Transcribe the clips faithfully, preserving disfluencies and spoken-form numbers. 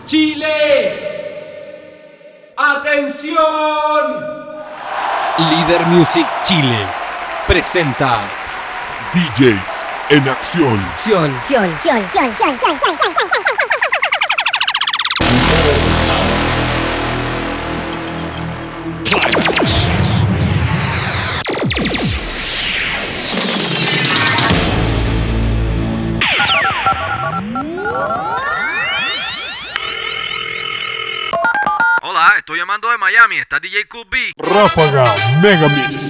Chile. ¡Atención! Líder Music Chile presenta D Js en acción. Acción. Acción, acción, acción, acción, acción, acción, acción, acción, acción. Hola, estoy llamando de Miami, está D J Cool B. Ráfaga Megamix.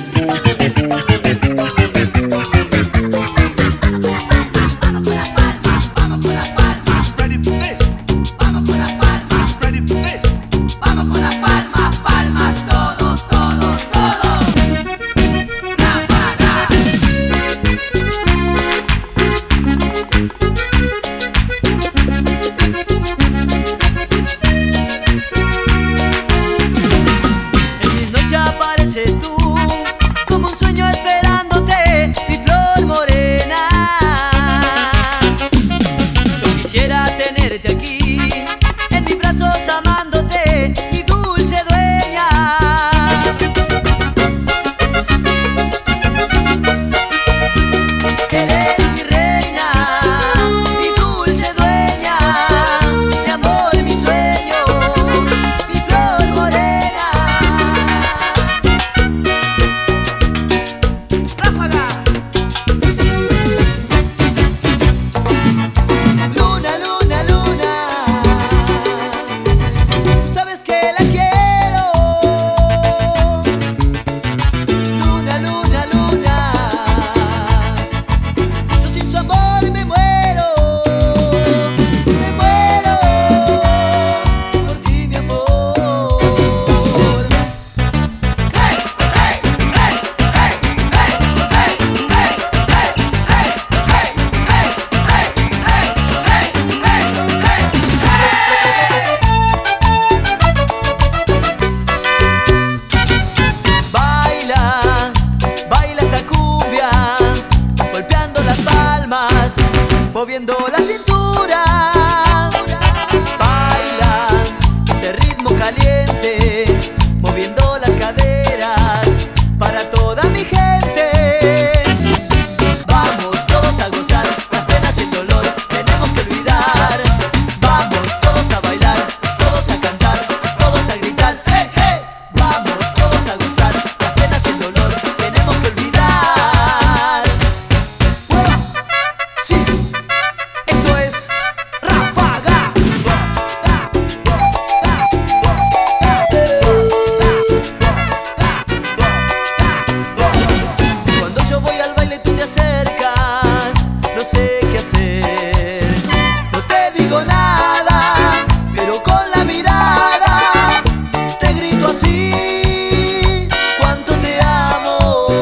Ready for this. Vamos con las palmas. Ready for this. Vamos con las palmas, palmas, todos, todos, todos. Ráfaga. En mis noches apareces tú, como un sueño esperándote, mi flor morena. Yo quisiera tenerte aquí, en mis brazos amándote, mi dulce dueña. Eres mi reina, mi dulce dueña, mi amor, mi sueño, mi flor morena. Ráfaga. Luna, luna, luna, tú sabes que la quiero. Luna, luna, luna, yo sin su amor me muero, me muero por ti, mi amor. Hey, hey, hey, hey, hey, hey, hey, hey, Baila, baila esta cumbia, golpeando las palmas, moviendo la cintura. Baila este ritmo caliente, moviendo las caderas para toda mi gente. Vamos todos a gozar las penas y el dolor, tenemos que olvidar. Vamos todos a bailar, todos a cantar, todos a gritar. ¡Hey, hey! Vamos todos a gozar las penas y el dolor, tenemos que olvidar. ¡Wow! Sí, esto es Ráfaga. Cuando yo voy al baile tú te acercas, no sé qué hacer. No te digo nada, pero con la mirada te grito así, cuánto te amo.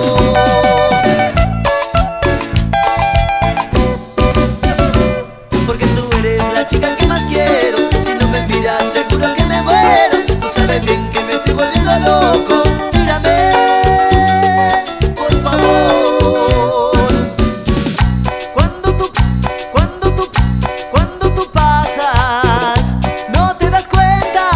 Porque tú eres la chica que más quiero. Si no me miras seguro que me muero. Tú sabes bien que me estoy volviendo loco. Mírame, por favor. Cuando tú, cuando tú, cuando tú pasas, no te das cuenta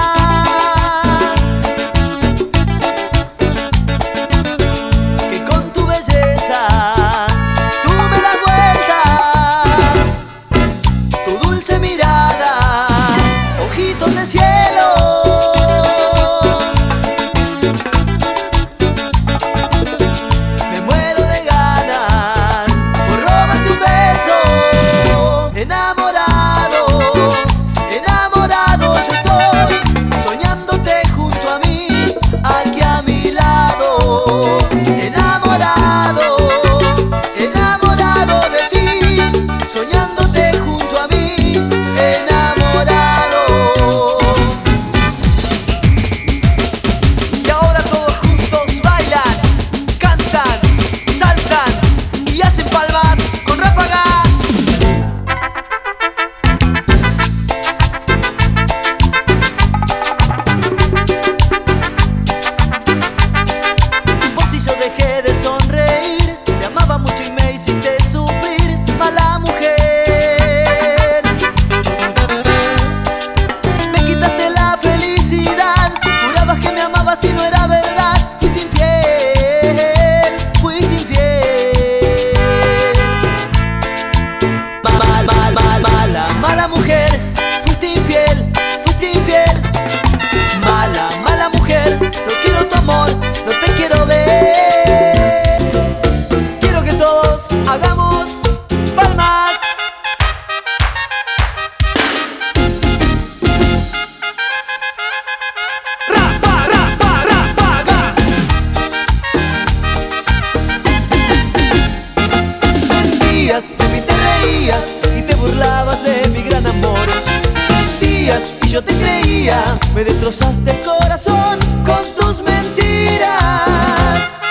que con tu belleza tú me das vuelta. Tu dulce mirada, ojitos de cielo. Me muero de ganas por robarte un beso. Enamorado, enamorado yo estoy, soñándote junto a mí, aquí a mi lado. Enamorado, enamorado de ti, soñándote junto a mí, enamorado. Y ahora todos juntos bailan, cantan, saltan y hacen palmas con Ráfaga. te reías y te burlabas de mi gran amor. Mentías y yo te creía, me destrozaste el corazón con tus mentiras.